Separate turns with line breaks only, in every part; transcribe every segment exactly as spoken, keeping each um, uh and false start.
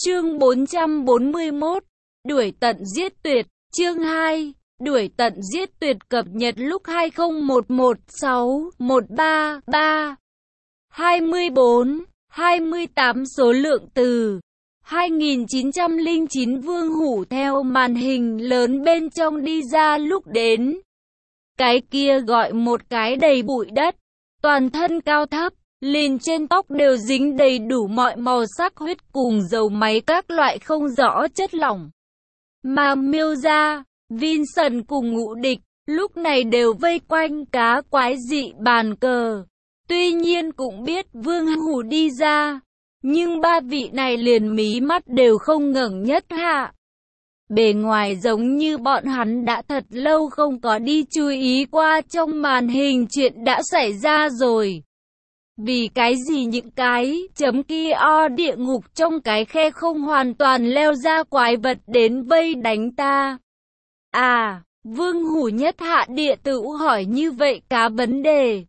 Chương bốn trăm bốn mươi mốt, Đuổi tận giết tuyệt. Chương hai, Đuổi tận giết tuyệt cập nhật lúc hai không một một sáu một ba ba hai mươi bốn hai mươi tám số lượng từ hai nghìn chín trăm lẻ chín. Vương Hủ theo màn hình lớn bên trong đi ra, lúc đến cái kia gọi một cái đầy bụi đất, toàn thân cao thấp, liền trên tóc đều dính đầy đủ mọi màu sắc huyết cùng dầu máy các loại không rõ chất lỏng. Mà Miêu gia, Vincent cùng Ngũ Địch lúc này đều vây quanh cá quái dị bàn cờ. Tuy nhiên cũng biết Vương Hủ đi ra, nhưng ba vị này liền mí mắt đều không ngẩng nhất hạ. Bề ngoài giống như bọn hắn đã thật lâu không có đi chú ý qua trong màn hình chuyện đã xảy ra rồi. Vì cái gì những cái chấm kia o địa ngục trong cái khe không hoàn toàn leo ra quái vật đến vây đánh ta? À, Vương Hủ nhất hạ địa tử hỏi như vậy cá vấn đề.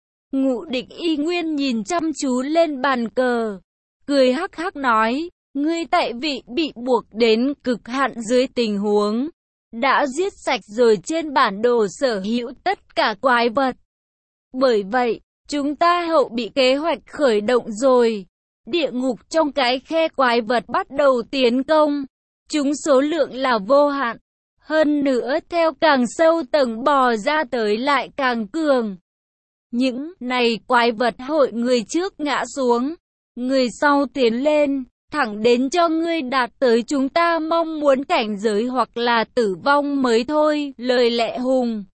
Ngũ Địch y nguyên nhìn chăm chú lên bàn cờ, cười hắc hắc nói, ngươi tại vị bị buộc đến cực hạn dưới tình huống, đã giết sạch rồi trên bản đồ sở hữu tất cả quái vật. Bởi vậy, chúng ta hậu bị kế hoạch khởi động rồi. Địa ngục trong cái khe quái vật bắt đầu tiến công. Chúng số lượng là vô hạn. Hơn nữa theo càng sâu tầng bò ra tới lại càng cường. Những này quái vật hội người trước ngã xuống, người sau tiến lên, thẳng đến cho ngươi đạt tới chúng ta mong muốn cảnh giới hoặc là tử vong mới thôi. Lời lẽ hùng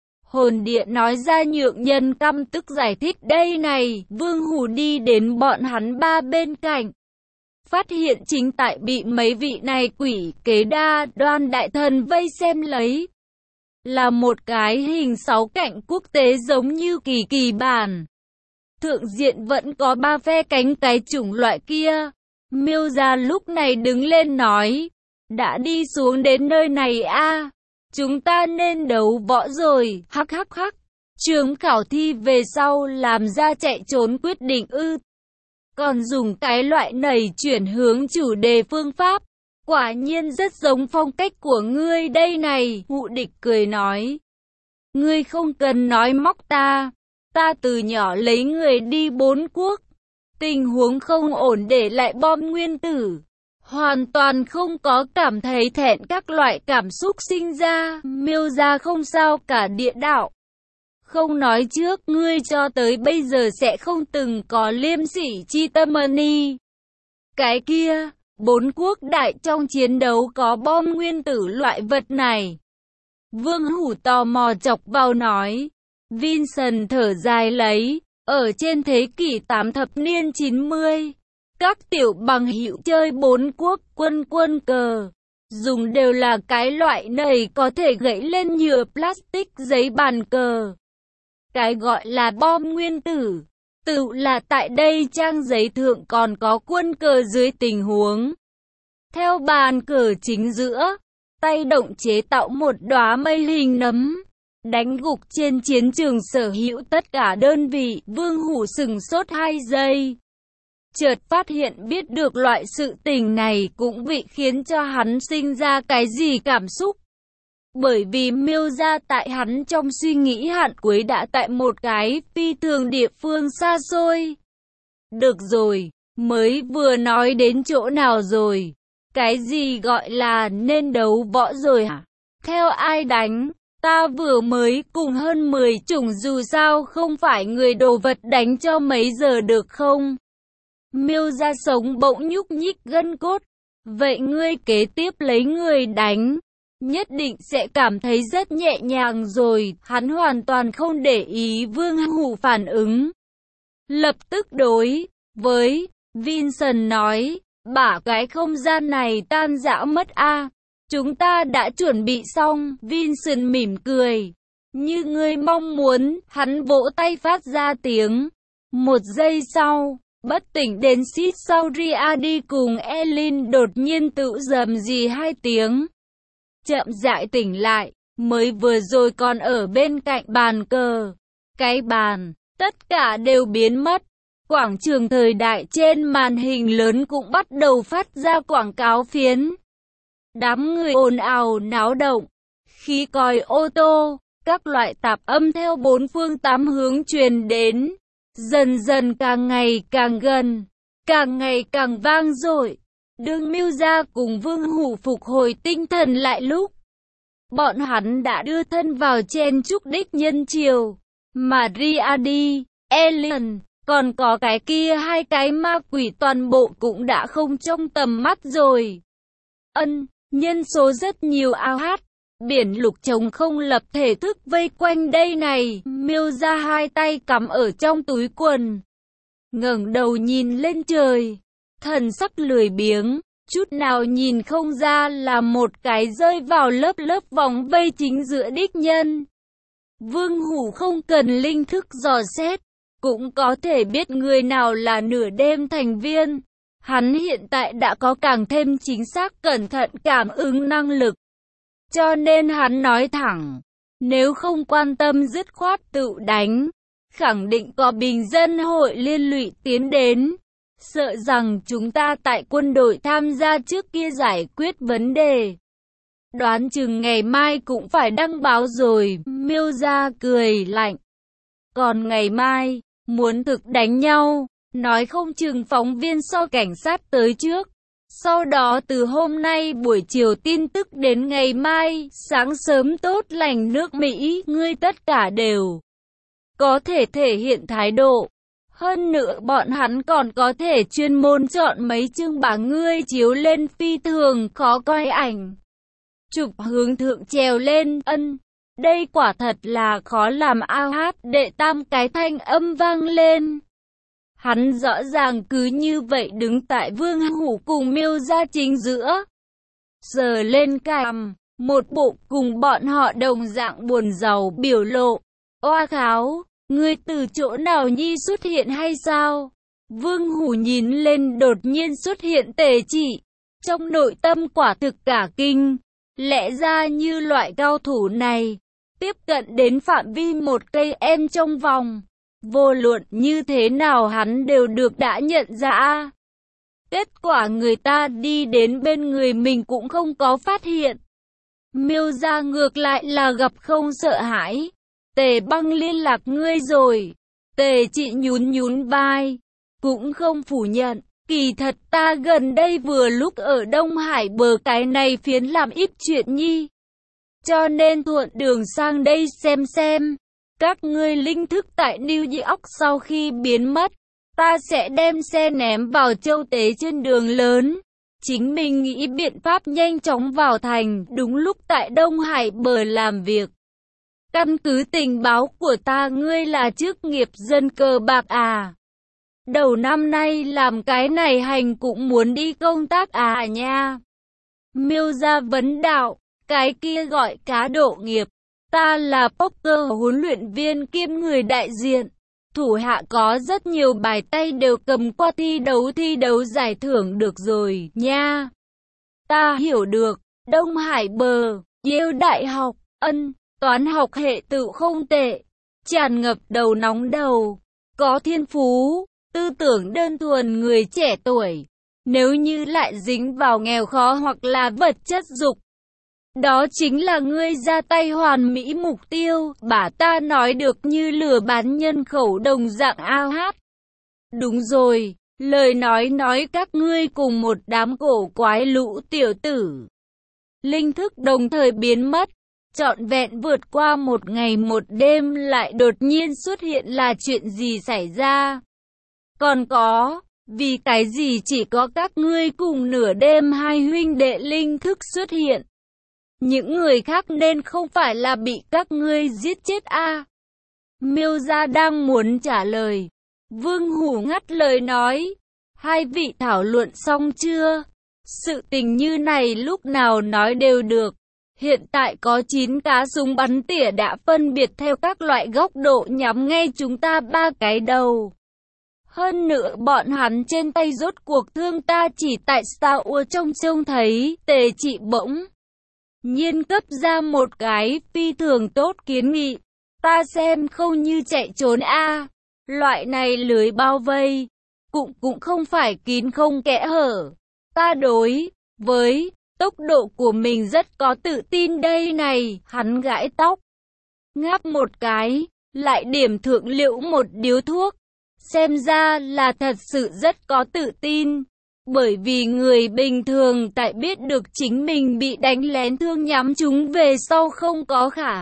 hồn điện nói ra nhượng nhân căm tức giải thích đây này. Vương Hủ đi đến bọn hắn ba bên cạnh, phát hiện chính tại bị mấy vị này quỷ kế đa đoan đại thần vây xem lấy. Là một cái hình sáu cạnh quốc tế giống như kỳ kỳ bản. Thượng diện vẫn có ba phe cánh cái chủng loại kia. Miêu gia lúc này đứng lên nói, đã đi xuống đến nơi này a, chúng ta nên đấu võ rồi. Hắc hắc hắc. Trường khảo thi về sau làm ra chạy trốn quyết định ư? Còn dùng cái loại này chuyển hướng chủ đề phương pháp, quả nhiên rất giống phong cách của ngươi đây này. Ngũ Địch cười nói, ngươi không cần nói móc ta, ta từ nhỏ lấy người đi bốn quốc, tình huống không ổn để lại bom nguyên tử, hoàn toàn không có cảm thấy thẹn các loại cảm xúc sinh ra. Miêu gia không sao cả địa đạo. Không nói trước, ngươi cho tới bây giờ sẽ không từng có liêm sỉ chi tâm ni. Cái kia, bốn quốc đại trong chiến đấu có bom nguyên tử loại vật này. Vương Hủ tò mò chọc vào nói. Vincent thở dài lấy, ở trên thế kỷ tám thập niên chín mươi, các tiểu bằng hữu chơi bốn quốc quân quân cờ, dùng đều là cái loại này có thể gãy lên nhựa plastic giấy bàn cờ. Cái gọi là bom nguyên tử, tự là tại đây trang giấy thượng còn có quân cờ dưới tình huống. Theo bàn cờ chính giữa, tay động chế tạo một đóa mây hình nấm, đánh gục trên chiến trường sở hữu tất cả đơn vị. Vương Hủ sừng sốt hai giây. Chợt phát hiện biết được loại sự tình này cũng bị khiến cho hắn sinh ra cái gì cảm xúc. Bởi vì Miêu gia tại hắn trong suy nghĩ hạn cuối đã tại một cái phi thường địa phương xa xôi. Được rồi, mới vừa nói đến chỗ nào rồi? Cái gì gọi là nên đấu võ rồi hả? Theo ai đánh? Ta vừa mới cùng hơn mười chủng dù sao không phải người đồ vật đánh cho mấy giờ được không? Miêu gia sống bỗng nhúc nhích gân cốt. Vậy ngươi kế tiếp lấy người đánh, nhất định sẽ cảm thấy rất nhẹ nhàng rồi. Hắn hoàn toàn không để ý Vương Hủ phản ứng. Lập tức đối với Vincent nói, bả cái không gian này tan rã mất a. Chúng ta đã chuẩn bị xong. Vincent mỉm cười. Như ngươi mong muốn, hắn vỗ tay phát ra tiếng. Một giây sau, bất tỉnh đến Sid Sauriadi cùng Elin đột nhiên tự rầm rì hai tiếng. Chậm rãi tỉnh lại, mới vừa rồi còn ở bên cạnh bàn cờ. Cái bàn, tất cả đều biến mất. Quảng trường thời đại trên màn hình lớn cũng bắt đầu phát ra quảng cáo phiến. Đám người ồn ào náo động, khí còi ô tô, các loại tạp âm theo bốn phương tám hướng truyền đến, dần dần càng ngày càng gần, càng ngày càng vang dội. Đương Mưu Gia cùng Vương Hủ phục hồi tinh thần lại lúc bọn hắn đã đưa thân vào chen chúc đích nhân triều, mà Riadi, Elian, còn có cái kia hai cái ma quỷ toàn bộ cũng đã không trong tầm mắt rồi. Ân, nhân số rất nhiều ao hát, biển lục trống không lập thể thức vây quanh đây này. Miêu ra hai tay cắm ở trong túi quần, ngẩng đầu nhìn lên trời, thần sắc lười biếng, chút nào nhìn không ra là một cái rơi vào lớp lớp vòng vây chính giữa đích nhân. Vương Hủ không cần linh thức dò xét, cũng có thể biết người nào là nửa đêm thành viên. Hắn hiện tại đã có càng thêm chính xác cẩn thận cảm ứng năng lực. Cho nên hắn nói thẳng, nếu không quan tâm dứt khoát tự đánh, khẳng định có bình dân hội liên lụy tiến đến. Sợ rằng chúng ta tại quân đội tham gia trước kia giải quyết vấn đề. Đoán chừng ngày mai cũng phải đăng báo rồi. Miêu Gia cười lạnh. Còn ngày mai, muốn thực đánh nhau, nói không chừng phóng viên so cảnh sát tới trước. Sau đó từ hôm nay buổi chiều tin tức đến ngày mai, sáng sớm tốt lành nước Mỹ, ngươi tất cả đều có thể thể hiện thái độ. Hơn nữa bọn hắn còn có thể chuyên môn chọn mấy chương bảng ngươi chiếu lên phi thường khó coi ảnh. Chụp hướng thượng trèo lên, ân. Đây quả thật là khó làm. Ao hát đệ tam cái thanh âm vang lên. Hắn rõ ràng cứ như vậy đứng tại Vương Hủ cùng Miêu Gia chính giữa. Sờ lên cằm, một bộ cùng bọn họ đồng dạng buồn giàu biểu lộ. Oa kháo, ngươi từ chỗ nào nhi xuất hiện hay sao? Vương Hủ nhìn lên đột nhiên xuất hiện Tề Chỉ. Trong nội tâm quả thực cả kinh. Lẽ ra như loại cao thủ này, tiếp cận đến phạm vi một cây em trong vòng. Vô luận như thế nào hắn đều được đã nhận ra. Kết quả người ta đi đến bên người mình cũng không có phát hiện. Miêu Gia ngược lại là gặp không sợ hãi. Tề Băng liên lạc ngươi rồi. Tề Chỉ nhún nhún vai, cũng không phủ nhận. Kỳ thật ta gần đây vừa lúc ở Đông Hải bờ cái này phiến làm ít chuyện nhi. Cho nên thuận đường sang đây xem xem. Các ngươi linh thức tại New York sau khi biến mất, ta sẽ đem xe ném vào châu tế trên đường lớn. Chính mình nghĩ biện pháp nhanh chóng vào thành, đúng lúc tại Đông Hải bờ làm việc. Căn cứ tình báo của ta, ngươi là chức nghiệp dân cờ bạc à? Đầu năm nay làm cái này hành cũng muốn đi công tác à nha? Miêu Gia vấn đạo, cái kia gọi cá độ nghiệp. Ta là poker huấn luyện viên kiêm người đại diện. Thủ hạ có rất nhiều bài tay đều cầm qua thi đấu thi đấu giải thưởng được rồi nha. Ta hiểu được. Đông Hải bờ, Yale đại học, ân, toán học hệ tự không tệ. Tràn ngập đầu nóng đầu, có thiên phú, tư tưởng đơn thuần người trẻ tuổi. Nếu như lại dính vào nghèo khó hoặc là vật chất dục, đó chính là ngươi ra tay hoàn mỹ mục tiêu. Bà ta nói được như lừa bán nhân khẩu đồng dạng. Ao hát. Đúng rồi, lời nói nói các ngươi cùng một đám cổ quái lũ tiểu tử. Linh thức đồng thời biến mất, trọn vẹn vượt qua một ngày một đêm lại đột nhiên xuất hiện là chuyện gì xảy ra? Còn có, vì cái gì chỉ có các ngươi cùng nửa đêm hai huynh đệ linh thức xuất hiện? Những người khác nên không phải là bị các ngươi giết chết a? À? Miêu Gia đang muốn trả lời. Vương Hủ ngắt lời nói. Hai vị thảo luận xong chưa? Sự tình như này lúc nào nói đều được. Hiện tại có chín cá súng bắn tỉa đã phân biệt theo các loại góc độ nhắm ngay chúng ta ba cái đầu. Hơn nữa bọn hắn trên tay rốt cuộc thương ta chỉ tại Star Wars trong trông thấy. Tề Chỉ bỗng nhiên cấp ra một cái phi thường tốt kiến nghị. Ta xem không như chạy trốn a. Loại này lưới bao vây, cũng cũng không phải kín không kẽ hở. Ta đối với tốc độ của mình rất có tự tin đây này, hắn gãi tóc. Ngáp một cái, lại điểm thượng liễu một điếu thuốc. Xem ra là thật sự rất có tự tin. Bởi vì người bình thường tại biết được chính mình bị đánh lén thương nhắm chúng về sau không có khả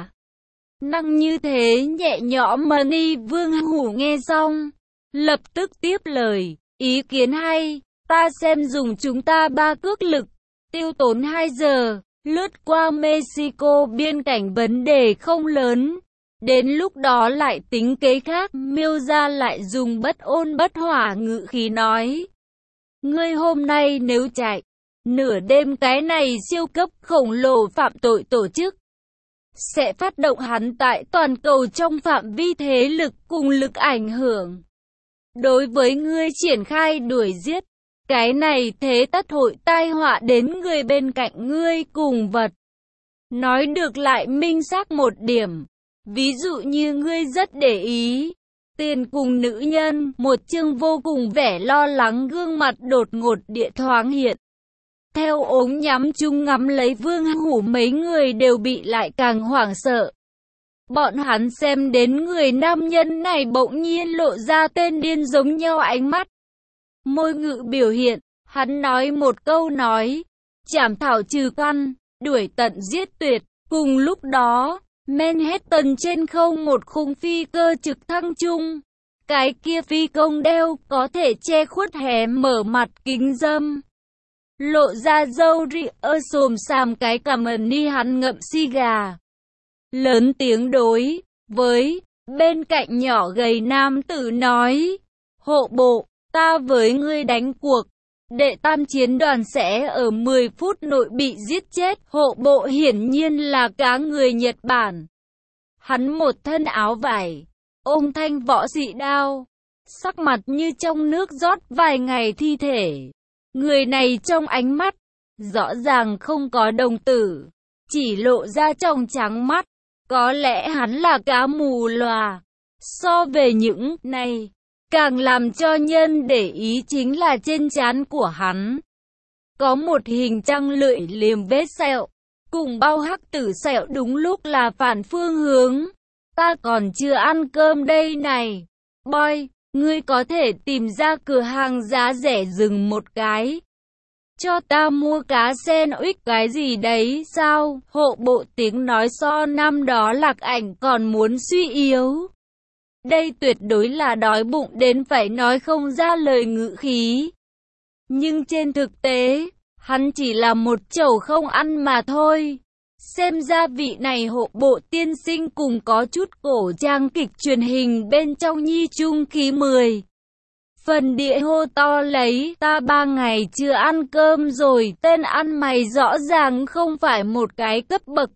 năng như thế nhẹ nhõm. Mani Vương Hủ nghe xong, lập tức tiếp lời, ý kiến hay, ta xem dùng chúng ta ba cước lực, tiêu tốn hai giờ, lướt qua Mexico biên cảnh vấn đề không lớn. Đến lúc đó lại tính kế khác. Miêu Gia lại dùng bất ôn bất hỏa ngữ khí nói. Ngươi hôm nay nếu chạy, nửa đêm cái này siêu cấp khổng lồ phạm tội tổ chức sẽ phát động hắn tại toàn cầu trong phạm vi thế lực cùng lực ảnh hưởng. Đối với ngươi triển khai đuổi giết, cái này thế tất hội tai họa đến người bên cạnh ngươi cùng vật. Nói được lại minh xác một điểm. Ví dụ như ngươi rất để ý tiền cùng nữ nhân, một chương vô cùng vẻ lo lắng gương mặt đột ngột địa thoáng hiện. Theo ống nhắm chung ngắm lấy Vương Hủ, mấy người đều bị lại càng hoảng sợ. Bọn hắn xem đến người nam nhân này bỗng nhiên lộ ra tên điên giống nhau ánh mắt. Môi ngự biểu hiện, hắn nói một câu nói, chảm thảo trừ căn, đuổi tận giết tuyệt. Cùng lúc đó, Manhattan trên không một khung phi cơ trực thăng chung. Cái kia phi công đeo có thể che khuất hé mở mặt kính dâm. Lộ ra râu ri ơ xồm xàm cái cằm ni, hắn ngậm xì gà. Lớn tiếng đối với bên cạnh nhỏ gầy nam tử nói. Hộ bộ, ta với ngươi đánh cuộc. Đệ tam chiến đoàn sẽ ở mười phút nội bị giết chết. Hộ bộ hiển nhiên là cá người Nhật Bản. Hắn một thân áo vải, ôm thanh võ sĩ đao, sắc mặt như trong nước rót vài ngày thi thể. Người này trong ánh mắt, rõ ràng không có đồng tử, chỉ lộ ra trong trắng mắt. Có lẽ hắn là cá mù lòa. So về những này, càng làm cho nhân để ý chính là trên trán của hắn có một hình trăng lưỡi liềm vết sẹo, cùng bao hắc tử sẹo đúng lúc là phản phương hướng. Ta còn chưa ăn cơm đây này. Boy, ngươi có thể tìm ra cửa hàng giá rẻ dừng một cái cho ta mua cá sen uých cái gì đấy sao? Hộ bộ tiếng nói so năm đó Lạc Ảnh còn muốn suy yếu. Đây tuyệt đối là đói bụng đến phải nói không ra lời ngữ khí. Nhưng trên thực tế, hắn chỉ là một chầu không ăn mà thôi. Xem ra vị này hộ bộ tiên sinh cùng có chút cổ trang kịch truyền hình bên trong nhi trung khí mười phần địa hô to lấy, ta ba ngày chưa ăn cơm rồi. Tên ăn mày rõ ràng không phải một cái cấp bậc.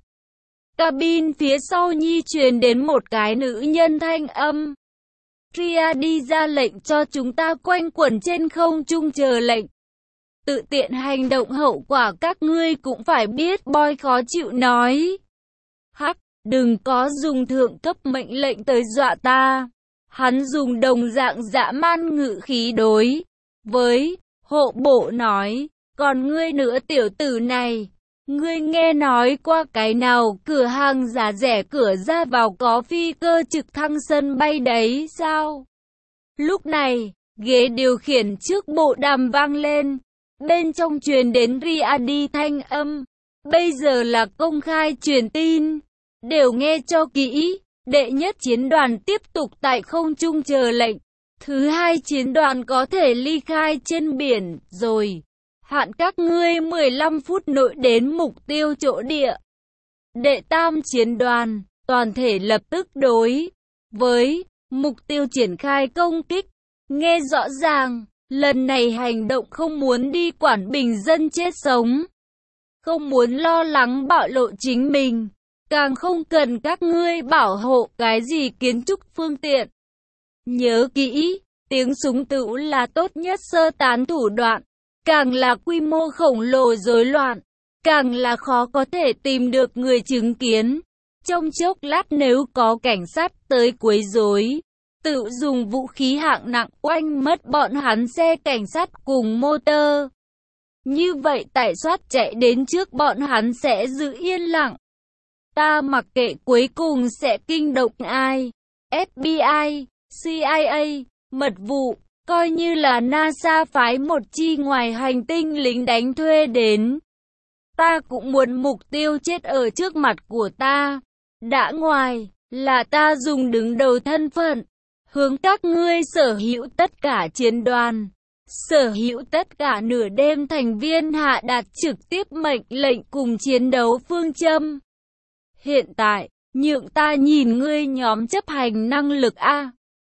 Cabin phía sau nhi truyền đến một cái nữ nhân thanh âm. Ria đi ra lệnh cho chúng ta quanh quẩn trên không trung chờ lệnh. Tự tiện hành động hậu quả các ngươi cũng phải biết. Boy khó chịu nói. Hắc, đừng có dùng thượng cấp mệnh lệnh tới dọa ta. Hắn dùng đồng dạng dã man ngữ khí đối với hộ bộ nói. Còn ngươi nữa tiểu tử này, ngươi nghe nói qua cái nào cửa hàng giá rẻ cửa ra vào có phi cơ trực thăng sân bay đấy sao? Lúc này, ghế điều khiển trước bộ đàm vang lên. Bên trong truyền đến Riadi thanh âm. Bây giờ là công khai truyền tin. Đều nghe cho kỹ. Đệ nhất chiến đoàn tiếp tục tại không trung chờ lệnh. Thứ hai chiến đoàn có thể ly khai trên biển rồi. Hạn các ngươi mười lăm phút nội đến mục tiêu chỗ địa. Đệ tam chiến đoàn, toàn thể lập tức đối với mục tiêu triển khai công kích. Nghe rõ ràng, lần này hành động không muốn đi quản bình dân chết sống. Không muốn lo lắng bạo lộ chính mình. Càng không cần các ngươi bảo hộ cái gì kiến trúc phương tiện. Nhớ kỹ, tiếng súng tựu là tốt nhất sơ tán thủ đoạn. Càng là quy mô khổng lồ rối loạn, càng là khó có thể tìm được người chứng kiến. Trong chốc lát nếu có cảnh sát tới quấy rối, tự dùng vũ khí hạng nặng oanh mất bọn hắn xe cảnh sát cùng motor. Như vậy tải soát chạy đến trước bọn hắn sẽ giữ yên lặng. Ta mặc kệ cuối cùng sẽ kinh động ai. ép bê i, xê i a, mật vụ, coi như là NASA phái một chi ngoài hành tinh lính đánh thuê đến. Ta cũng muốn mục tiêu chết ở trước mặt của ta. Đã ngoài, là ta dùng đứng đầu thân phận, hướng các ngươi sở hữu tất cả chiến đoàn, sở hữu tất cả nửa đêm thành viên hạ đạt trực tiếp mệnh lệnh cùng chiến đấu phương châm. Hiện tại, nhượng ta nhìn ngươi nhóm chấp hành năng lực A.